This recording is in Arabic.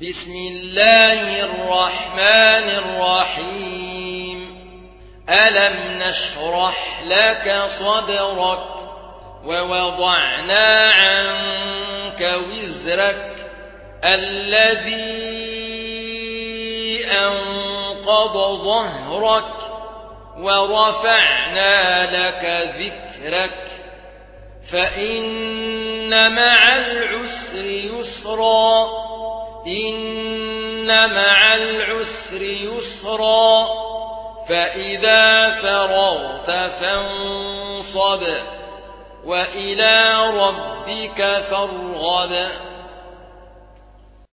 بسم الله الرحمن الرحيم ألم نشرح لك صدرك ووضعنا عنك وزرك الذي أنقض ظهرك ورفعنا لك ذكرك فإن مع العسر يسرا إن مع العسر يسرا فإذا فرغت فانصب وإلى ربك فارغب